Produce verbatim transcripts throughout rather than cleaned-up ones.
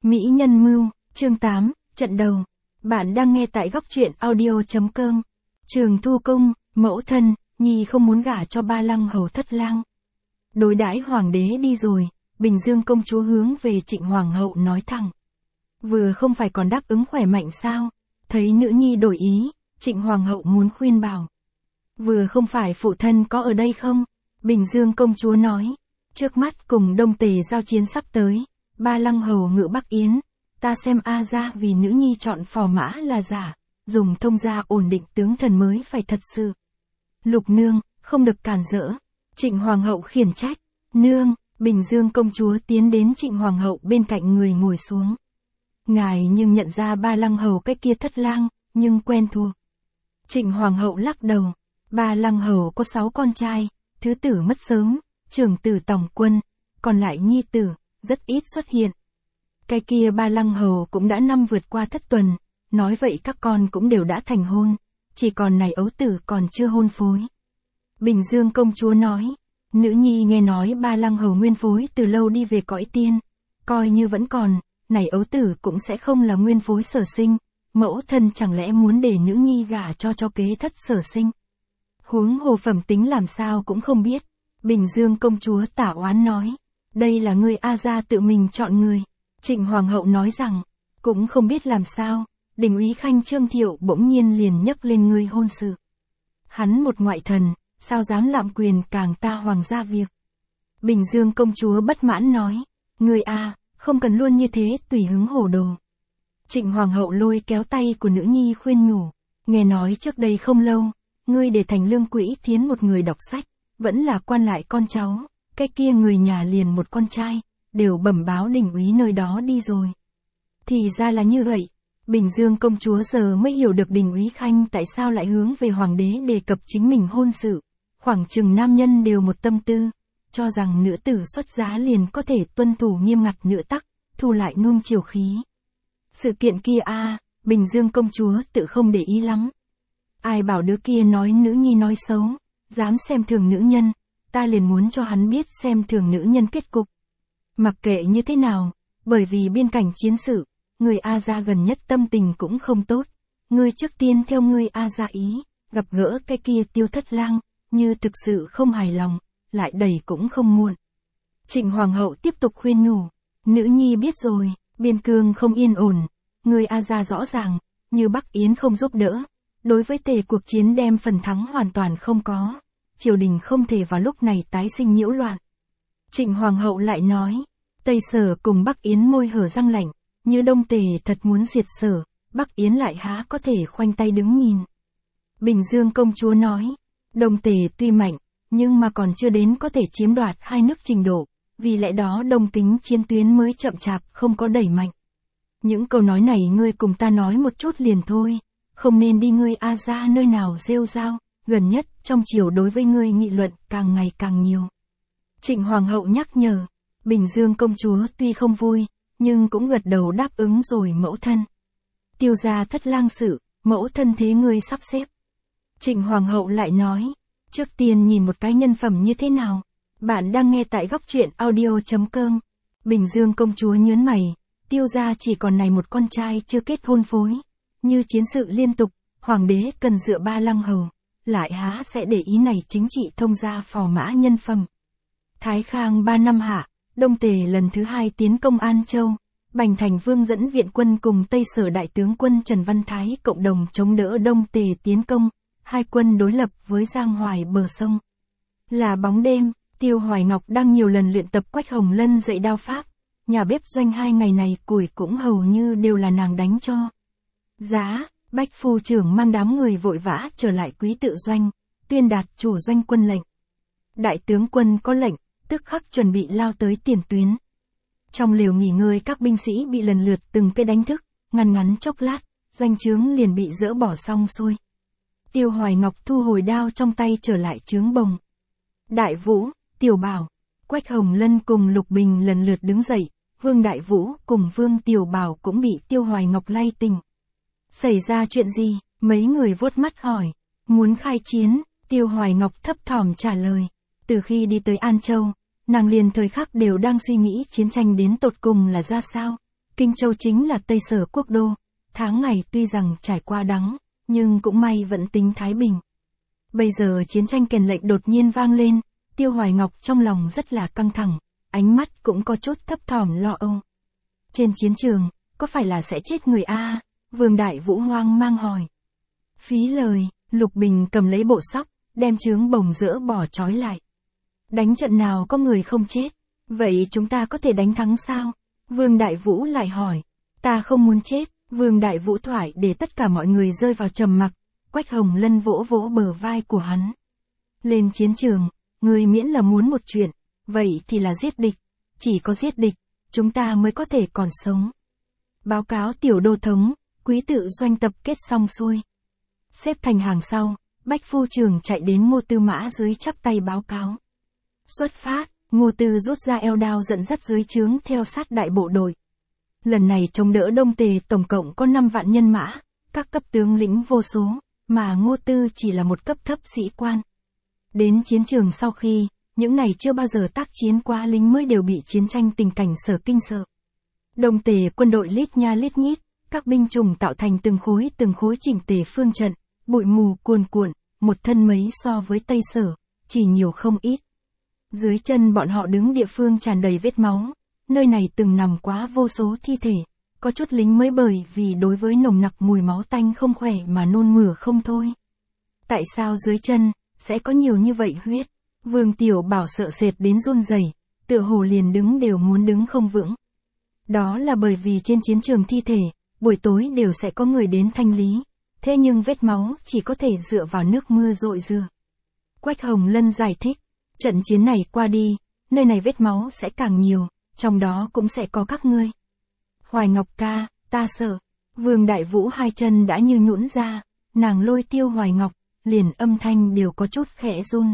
Mỹ nhân mưu, chương tám, trận đầu. Bạn đang nghe tại góc truyện audio chấm com. Trường Thu Cung, mẫu thân, Nhi không muốn gả cho Ba Lăng hầu thất lang. Đối đãi hoàng đế đi rồi, Bình Dương công chúa hướng về Trịnh hoàng hậu nói thẳng. Vừa không phải còn đáp ứng khỏe mạnh sao? Thấy nữ nhi đổi ý, Trịnh hoàng hậu muốn khuyên bảo. Vừa không phải phụ thân có ở đây không? Bình Dương công chúa nói. Trước mắt cùng Đông Tề giao chiến sắp tới, Ba Lăng hầu ngự Bắc Yến, ta xem A gia vì nữ nhi chọn phò mã là giả, dùng thông gia ổn định tướng thần mới phải thật sự. Lục nương, không được cản rỡ. Trịnh hoàng hậu khiển trách. Nương, Bình Dương công chúa tiến đến Trịnh hoàng hậu bên cạnh người ngồi xuống. Ngài nhưng nhận ra Ba Lăng hầu cái kia thất lang, nhưng quen thuộc. Trịnh hoàng hậu lắc đầu. Ba Lăng hầu có sáu con trai, thứ tử mất sớm, trưởng tử Tòng Quân, còn lại nhi tử, rất ít xuất hiện. Cái kia Ba Lăng hầu cũng đã năm vượt qua thất tuần, nói vậy các con cũng đều đã thành hôn, chỉ còn này ấu tử còn chưa hôn phối. Bình Dương công chúa nói, nữ nhi nghe nói Ba Lăng hầu nguyên phối từ lâu đi về cõi tiên, coi như vẫn còn, này ấu tử cũng sẽ không là nguyên phối sở sinh, mẫu thân chẳng lẽ muốn để nữ nhi gả cho cho kế thất sở sinh. Huống hồ phẩm tính làm sao cũng không biết. Bình Dương công chúa tả oán nói, đây là người A gia tự mình chọn người. Trịnh hoàng hậu nói rằng, cũng không biết làm sao, Đình úy khanh Trương Thiệu bỗng nhiên liền nhấc lên ngươi hôn sự. Hắn một ngoại thần, sao dám lạm quyền càng ta hoàng gia việc. Bình Dương công chúa bất mãn nói, ngươi A, không cần luôn như thế tùy hứng hồ đồ. Trịnh hoàng hậu lôi kéo tay của nữ nhi khuyên nhủ, nghe nói trước đây không lâu, ngươi để thành lương quỹ thiến một người đọc sách, vẫn là quan lại con cháu, cái kia người nhà liền một con trai, đều bẩm báo đình úy nơi đó đi rồi. Thì ra là như vậy, Bình Dương công chúa giờ mới hiểu được đình úy khanh tại sao lại hướng về hoàng đế đề cập chính mình hôn sự, khoảng chừng nam nhân đều một tâm tư, cho rằng nữ tử xuất giá liền có thể tuân thủ nghiêm ngặt nữ tắc, thu lại nuông chiều khí. Sự kiện kia a, à, Bình Dương công chúa tự không để ý lắm. Ai bảo đứa kia nói nữ nhi nói xấu, dám xem thường nữ nhân, ta liền muốn cho hắn biết xem thường nữ nhân kết cục. Mặc kệ như thế nào, bởi vì biên cảnh chiến sự, người A gia gần nhất tâm tình cũng không tốt, ngươi trước tiên theo ngươi A gia ý, gặp gỡ cái kia Tiêu thất lang, như thực sự không hài lòng, lại đẩy cũng không muộn. Trịnh hoàng hậu tiếp tục khuyên nhủ, nữ nhi biết rồi, biên cương không yên ổn, người A gia rõ ràng, như Bắc Yến không giúp đỡ. Đối với Tề cuộc chiến đem phần thắng hoàn toàn không có, triều đình không thể vào lúc này tái sinh nhiễu loạn. Trịnh hoàng hậu lại nói, Tây Sở cùng Bắc Yến môi hở răng lạnh, như Đông Tề thật muốn diệt Sở, Bắc Yến lại há có thể khoanh tay đứng nhìn. Bình Dương công chúa nói, Đông Tề tuy mạnh, nhưng mà còn chưa đến có thể chiếm đoạt hai nước trình độ, vì lẽ đó Đông Kính chiến tuyến mới chậm chạp không có đẩy mạnh. Những câu nói này ngươi cùng ta nói một chút liền thôi. Không nên đi ngươi A gia nơi nào rêu rao, gần nhất trong triều đối với ngươi nghị luận càng ngày càng nhiều. Trịnh hoàng hậu nhắc nhở, Bình Dương công chúa tuy không vui, nhưng cũng gật đầu đáp ứng rồi mẫu thân. Tiêu gia thất lang sự, mẫu thân thế ngươi sắp xếp. Trịnh hoàng hậu lại nói, trước tiên nhìn một cái nhân phẩm như thế nào. Bạn đang nghe tại góc truyện audio chấm com. Bình Dương công chúa nhớn mày, Tiêu gia chỉ còn này một con trai chưa kết hôn phối. Như chiến sự liên tục, hoàng đế cần dựa Ba Lăng hầu, lại há sẽ để ý này chính trị thông gia phò mã nhân phẩm. Thái Khang ba năm hạ, Đông Tề lần thứ hai tiến công An Châu, Bành Thành Vương dẫn viện quân cùng Tây Sở đại tướng quân Trần Văn Thái cộng đồng chống đỡ Đông Tề tiến công, hai quân đối lập với Giang Hoài bờ sông. Là bóng đêm, Tiêu Hoài Ngọc đang nhiều lần luyện tập Quách Hồng Lân dạy đao pháp, nhà bếp doanh hai ngày này củi cũng hầu như đều là nàng đánh cho. Giá, Bách phu trưởng mang đám người vội vã trở lại quý tự doanh, tuyên đạt chủ doanh quân lệnh. Đại tướng quân có lệnh, tức khắc chuẩn bị lao tới tiền tuyến. Trong lều nghỉ ngơi các binh sĩ bị lần lượt từng cái đánh thức, ngăn ngắn chốc lát, doanh trướng liền bị dỡ bỏ xong xuôi. Tiêu Hoài Ngọc thu hồi đao trong tay trở lại trướng bồng. Đại Vũ, Tiểu Bảo, Quách Hồng Lân cùng Lục Bình lần lượt đứng dậy, Vương Đại Vũ cùng Vương Tiểu Bảo cũng bị Tiêu Hoài Ngọc lay tỉnh. Xảy ra chuyện gì? Mấy người vuốt mắt hỏi. Muốn khai chiến, Tiêu Hoài Ngọc thấp thỏm trả lời. Từ khi đi tới An Châu, nàng liền thời khắc đều đang suy nghĩ chiến tranh đến tột cùng là ra sao. Kinh Châu chính là Tây Sở quốc đô, tháng ngày tuy rằng trải qua đắng, nhưng cũng may vẫn tính thái bình. Bây giờ chiến tranh kèn lệnh đột nhiên vang lên, Tiêu Hoài Ngọc trong lòng rất là căng thẳng, ánh mắt cũng có chút thấp thỏm lo âu. Trên chiến trường, có phải là sẽ chết người a? Vương Đại Vũ hoang mang hỏi. Phí lời, Lục Bình cầm lấy bộ sóc, đem chướng bồng dỡ bỏ trói lại. Đánh trận nào có người không chết, vậy chúng ta có thể đánh thắng sao? Vương Đại Vũ lại hỏi. Ta không muốn chết. Vương Đại Vũ thoại để tất cả mọi người rơi vào trầm mặc. Quách Hồng Lân vỗ vỗ bờ vai của hắn. Lên chiến trường, người miễn là muốn một chuyện, vậy thì là giết địch. Chỉ có giết địch, chúng ta mới có thể còn sống. Báo cáo tiểu đô thống, quý tự doanh tập kết xong xuôi. Xếp thành hàng sau, Bách Phu Trường chạy đến Ngô Tư Mã dưới chắp tay báo cáo. Xuất phát, Ngô Tư rút ra eo đao dẫn dắt dưới trướng theo sát đại bộ đội. Lần này chống đỡ Đông Tề tổng cộng có năm vạn nhân mã, các cấp tướng lĩnh vô số, mà Ngô Tư chỉ là một cấp thấp sĩ quan. Đến chiến trường sau khi, những này chưa bao giờ tác chiến qua lính mới đều bị chiến tranh tình cảnh sở kinh sợ. Đông Tề quân đội lít nha lít nhít, các binh chủng tạo thành từng khối từng khối chỉnh tề phương trận, bụi mù cuồn cuộn, một thân mấy so với Tây Sở, chỉ nhiều không ít. Dưới chân bọn họ đứng địa phương tràn đầy vết máu, nơi này từng nằm quá vô số thi thể, có chút lính mới bởi vì đối với nồng nặc mùi máu tanh không khỏe mà nôn mửa không thôi. Tại sao dưới chân, sẽ có nhiều như vậy huyết? Vương Tiểu Bảo sợ sệt đến run rẩy, tựa hồ liền đứng đều muốn đứng không vững. Đó là bởi vì trên chiến trường thi thể, buổi tối đều sẽ có người đến thanh lý, thế nhưng vết máu chỉ có thể dựa vào nước mưa rội rửa. Quách Hồng Lân giải thích, trận chiến này qua đi, nơi này vết máu sẽ càng nhiều, trong đó cũng sẽ có các ngươi. Hoài Ngọc ca, ta sợ. Vương Đại Vũ hai chân đã như nhũn ra, nàng lôi Tiêu Hoài Ngọc, liền âm thanh đều có chút khẽ run.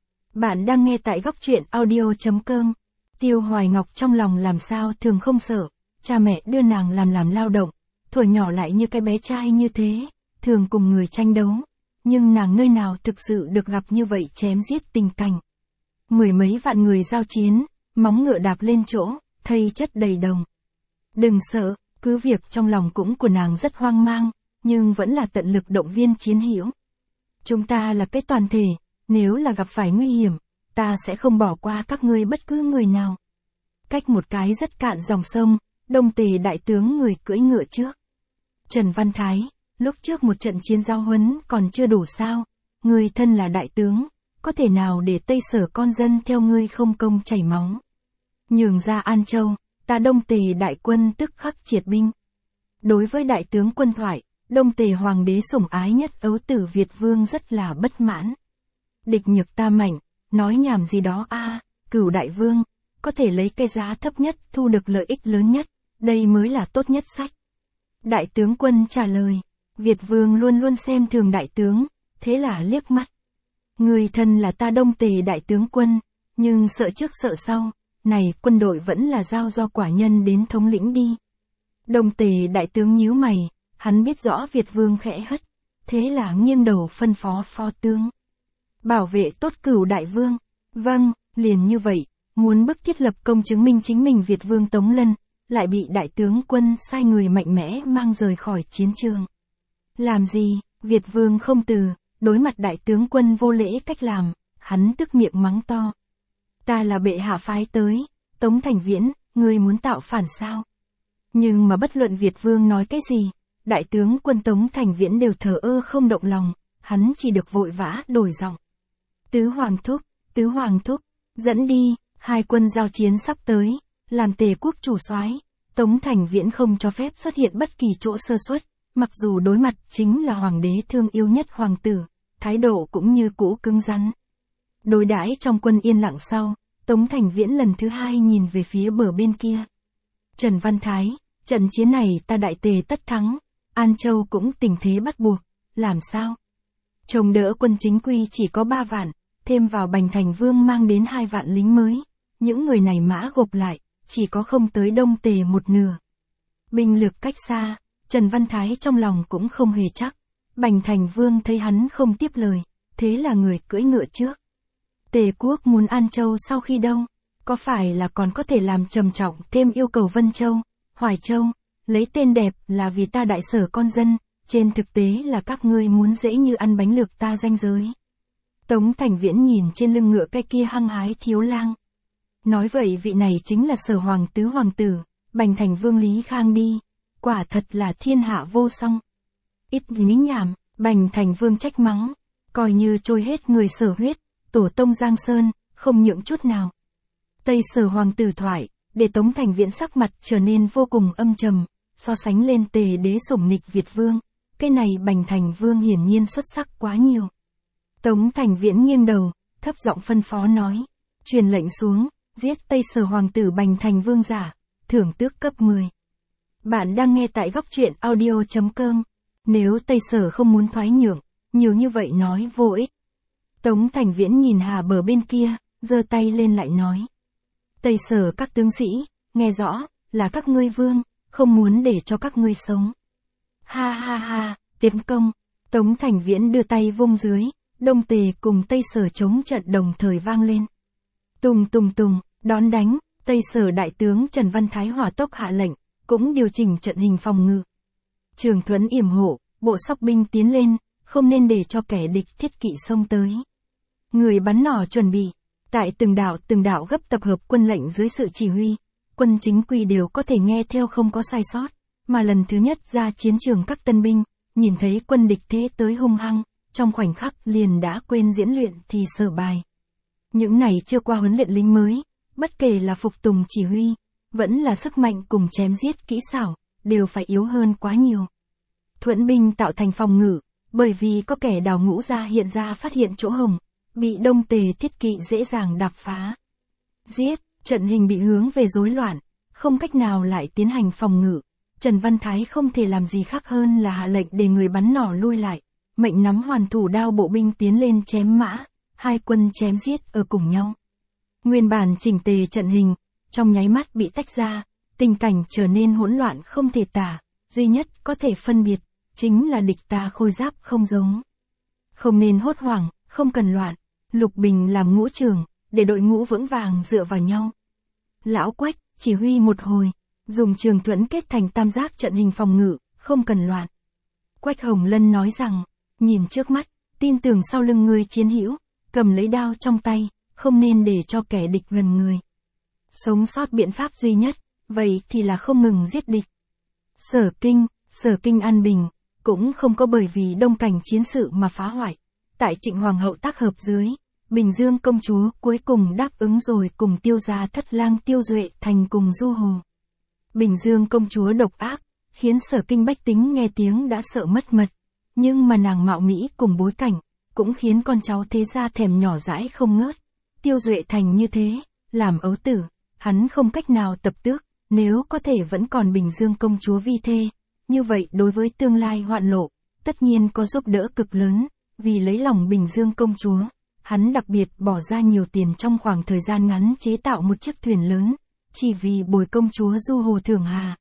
Bạn đang nghe tại góc truyện audio chấm com. Tiêu Hoài Ngọc trong lòng làm sao thường không sợ, cha mẹ đưa nàng làm làm lao động, thuở nhỏ lại như cái bé trai như thế, thường cùng người tranh đấu, nhưng nàng nơi nào thực sự được gặp như vậy chém giết tình cảnh. Mười mấy vạn người giao chiến, móng ngựa đạp lên chỗ, thây chất đầy đồng. Đừng sợ, cứ việc trong lòng cũng của nàng rất hoang mang, nhưng vẫn là tận lực động viên chiến hữu. Chúng ta là cái toàn thể, nếu là gặp phải nguy hiểm, ta sẽ không bỏ qua các ngươi bất cứ người nào. Cách một cái rất cạn dòng sông, Đông Tề đại tướng người cưỡi ngựa trước. Trần Văn Thái, lúc trước một trận chiến giao huấn còn chưa đủ sao, người thân là đại tướng, có thể nào để Tây Sở con dân theo ngươi không công chảy máu. Nhường ra An Châu, ta Đông Tề đại quân tức khắc triệt binh. Đối với đại tướng quân thoại, Đông Tề hoàng đế sủng ái nhất ấu tử Việt Vương rất là bất mãn. Địch nhược ta mạnh, nói nhảm gì đó a, Cửu đại vương, có thể lấy cái giá thấp nhất thu được lợi ích lớn nhất, đây mới là tốt nhất sách. Đại tướng quân trả lời, Việt Vương luôn luôn xem thường đại tướng, thế là liếc mắt. Người thân là ta Đông Tề đại tướng quân, nhưng sợ trước sợ sau, này quân đội vẫn là giao do quả nhân đến thống lĩnh đi. Đông Tề đại tướng nhíu mày, hắn biết rõ Việt Vương khẽ hất, thế là nghiêng đầu phân phó phó tướng. Bảo vệ tốt Cửu đại vương. Vâng, liền như vậy, muốn bức thiết lập công chứng minh chính mình Việt Vương Tống Lân, lại bị đại tướng quân sai người mạnh mẽ mang rời khỏi chiến trường. Làm gì, Việt Vương không từ, đối mặt đại tướng quân vô lễ cách làm, hắn tức miệng mắng to. Ta là bệ hạ phái tới, Tống Thành Viễn, ngươi muốn tạo phản sao? Nhưng mà bất luận Việt Vương nói cái gì, đại tướng quân Tống Thành Viễn đều thờ ơ không động lòng, hắn chỉ được vội vã đổi giọng. Tứ Hoàng thúc, Tứ Hoàng thúc, dẫn đi, hai quân giao chiến sắp tới, làm Tề quốc chủ soái, Tống Thành Viễn không cho phép xuất hiện bất kỳ chỗ sơ suất, mặc dù đối mặt chính là hoàng đế thương yêu nhất hoàng tử, thái độ cũng như cũ cứng rắn. Đối đãi trong quân yên lặng sau, Tống Thành Viễn lần thứ hai nhìn về phía bờ bên kia. Trần Văn Thái, trận chiến này ta đại Tề tất thắng, An Châu cũng tình thế bắt buộc, làm sao? Chống đỡ quân chính quy chỉ có ba vạn, thêm vào Bành Thành Vương mang đến hai vạn lính mới, những người này mã gộp lại, chỉ có không tới Đông Tề một nửa. Binh lực cách xa, Trần Văn Thái trong lòng cũng không hề chắc. Bành Thành Vương thấy hắn không tiếp lời, thế là người cưỡi ngựa trước. Tề quốc muốn An Châu sau khi đâu? Có phải là còn có thể làm trầm trọng thêm yêu cầu Vân Châu, Hoài Châu, lấy tên đẹp là vì ta đại sở con dân, trên thực tế là các ngươi muốn dễ như ăn bánh lược ta ranh giới. Tống Thành Viễn nhìn trên lưng ngựa cái kia hăng hái thiếu lang. Nói vậy vị này chính là Sở Hoàng tứ hoàng tử, Bành Thành Vương Lý Khang đi, quả thật là thiên hạ vô song. Ít lý nhảm, Bành Thành Vương trách mắng, coi như trôi hết người Sở huyết, tổ tông Giang Sơn, không nhượng chút nào. Tây Sở Hoàng tử thoại, để Tống Thành Viễn sắc mặt trở nên vô cùng âm trầm, so sánh lên Tề đế sủng nịch Việt Vương, cái này Bành Thành Vương hiển nhiên xuất sắc quá nhiều. Tống Thành Viễn nghiêng đầu, thấp giọng phân phó nói, truyền lệnh xuống, giết Tây Sở Hoàng tử Bành Thành Vương giả, thưởng tước cấp mười. Bạn đang nghe tại góc truyện audio chấm com. Nếu Tây Sở không muốn thoái nhượng, nhiều như vậy nói vô ích. Tống Thành Viễn nhìn hà bờ bên kia, giơ tay lên lại nói. Tây Sở các tướng sĩ, nghe rõ, là các ngươi vương, không muốn để cho các ngươi sống. Ha ha ha, tiến công. Tống Thành Viễn đưa tay vung dưới, Đông Tề cùng Tây Sở chống trận đồng thời vang lên. Tùng tùng tùng, đón đánh, Tây Sở đại tướng Trần Văn Thái hỏa tốc hạ lệnh, cũng điều chỉnh trận hình phòng ngự. Trường Thuấn yểm hộ, bộ sóc binh tiến lên, không nên để cho kẻ địch thiết kỵ xông tới. Người bắn nỏ chuẩn bị, tại từng đạo từng đạo gấp tập hợp quân lệnh dưới sự chỉ huy, quân chính quy đều có thể nghe theo không có sai sót, mà lần thứ nhất ra chiến trường các tân binh, nhìn thấy quân địch thế tới hung hăng, trong khoảnh khắc liền đã quên diễn luyện thì sở bài. Những này chưa qua huấn luyện lính mới, bất kể là phục tùng chỉ huy, vẫn là sức mạnh cùng chém giết kỹ xảo, đều phải yếu hơn quá nhiều. Thuẫn binh tạo thành phòng ngự, bởi vì có kẻ đào ngũ ra hiện ra phát hiện chỗ hổng, bị Đông Tề thiết kỵ dễ dàng đạp phá. Giết, trận hình bị hướng về rối loạn, không cách nào lại tiến hành phòng ngự. Trần Văn Thái không thể làm gì khác hơn là hạ lệnh để người bắn nỏ lui lại, mệnh nắm hoàn thủ đao bộ binh tiến lên chém mã, hai quân chém giết ở cùng nhau. Nguyên bản chỉnh tề trận hình, trong nháy mắt bị tách ra, tình cảnh trở nên hỗn loạn không thể tả, duy nhất có thể phân biệt, chính là địch ta khôi giáp không giống. Không nên hốt hoảng, không cần loạn, Lục Bình làm ngũ trưởng, để đội ngũ vững vàng dựa vào nhau. Lão Quách, chỉ huy một hồi, dùng Trường Thuẫn kết thành tam giác trận hình phòng ngự, không cần loạn. Quách Hồng Lân nói rằng, nhìn trước mắt, tin tưởng sau lưng người chiến hữu, cầm lấy đao trong tay, không nên để cho kẻ địch gần người. Sống sót biện pháp duy nhất, vậy thì là không ngừng giết địch. Sở Kinh, Sở Kinh an bình, cũng không có bởi vì đông cảnh chiến sự mà phá hoại. Tại Trịnh Hoàng hậu tác hợp dưới, Bình Dương công chúa cuối cùng đáp ứng rồi cùng Tiêu gia thất lang Tiêu Duệ thành cùng du hồ. Bình Dương công chúa độc ác, khiến Sở Kinh bách tính nghe tiếng đã sợ mất mật, nhưng mà nàng mạo mỹ cùng bối cảnh, cũng khiến con cháu thế gia thèm nhỏ dãi không ngớt. Tiêu Duệ thành như thế, làm ấu tử, hắn không cách nào tập tước, nếu có thể vẫn còn Bình Dương công chúa vi thê, như vậy đối với tương lai hoạn lộ, tất nhiên có giúp đỡ cực lớn, vì lấy lòng Bình Dương công chúa, hắn đặc biệt bỏ ra nhiều tiền trong khoảng thời gian ngắn chế tạo một chiếc thuyền lớn, chỉ vì bồi công chúa du hồ Thưởng Hà.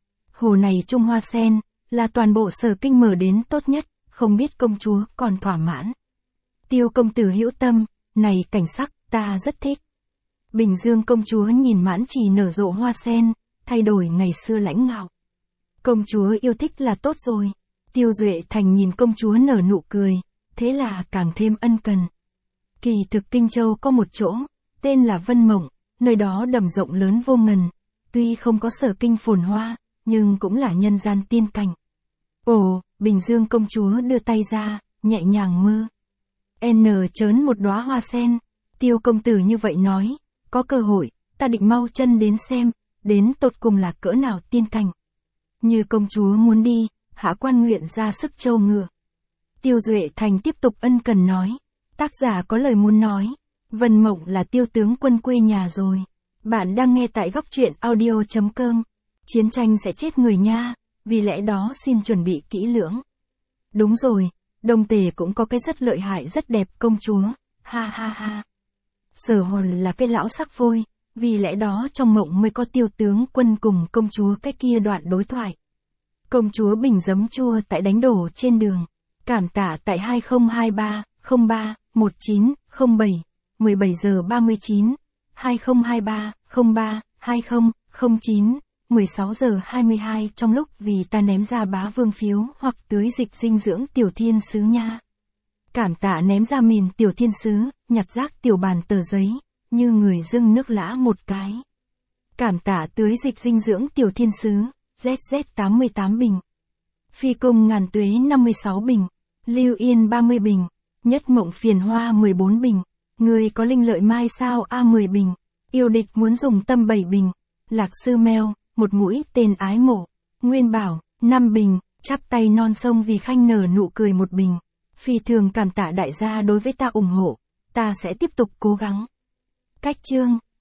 Hồ này Trung Hoa Sen, là toàn bộ Sở Kinh mở đến tốt nhất, không biết công chúa còn thỏa mãn. Tiêu công tử hữu tâm, này cảnh sắc, ta rất thích. Bình Dương công chúa nhìn mãn trì nở rộ hoa sen, thay đổi ngày xưa lãnh ngạo. Công chúa yêu thích là tốt rồi. Tiêu Duệ thành nhìn công chúa nở nụ cười, thế là càng thêm ân cần. Kỳ thực Kinh Châu có một chỗ, tên là Vân Mộng, nơi đó đầm rộng lớn vô ngần, tuy không có Sở Kinh phồn hoa, nhưng cũng là nhân gian tiên cảnh. Ồ, Bình Dương công chúa đưa tay ra, nhẹ nhàng mơ. N chớn một đóa hoa sen, Tiêu công tử như vậy nói, có cơ hội, ta định mau chân đến xem, đến tột cùng là cỡ nào tiên cảnh. Như công chúa muốn đi, hạ quan nguyện ra sức trâu ngựa. Tiêu Duệ thành tiếp tục ân cần nói, tác giả có lời muốn nói, Vân Mộng là Tiêu tướng quân quê nhà rồi. Bạn đang nghe tại góc truyện audio chấm com. Chiến tranh sẽ chết người nha, vì lẽ đó xin chuẩn bị kỹ lưỡng. Đúng rồi, Đông Tề cũng có cái rất lợi hại rất đẹp công chúa, ha ha ha. Sở Hồn là cái lão sắc phôi, vì lẽ đó trong mộng mới có Tiêu tướng quân cùng công chúa cái kia đoạn đối thoại. Công chúa bình giấm chua tại đánh đổ trên đường, cảm tạ tại hai không hai ba không ba một chín không bảy, mười bảy giờ ba mươi chín, hai không hai ba không ba hai không không chín, mười sáu giờ hai mươi hai trong lúc vì ta ném ra bá vương phiếu hoặc tưới dịch dinh dưỡng tiểu thiên sứ nha. Cảm tạ ném ra mìn tiểu thiên sứ, nhặt rác tiểu bàn tờ giấy, như người dưng nước lã một cái. Cảm tạ tưới dịch dinh dưỡng tiểu thiên sứ, Z Z tám mươi tám bình. Phi cung ngàn tuế năm mươi sáu bình. Lưu Yên ba mươi bình. Nhất mộng phiền hoa mười bốn bình. Người có linh lợi mai sao A mười bình. Yêu địch muốn dùng tâm bảy bình. Lạc sư mèo, một mũi tên ái mộ. Nguyên bảo, năm bình. Chắp tay non sông vì khanh nở nụ cười một bình. Phi thường cảm tạ đại gia đối với ta ủng hộ. Ta sẽ tiếp tục cố gắng. Cách chương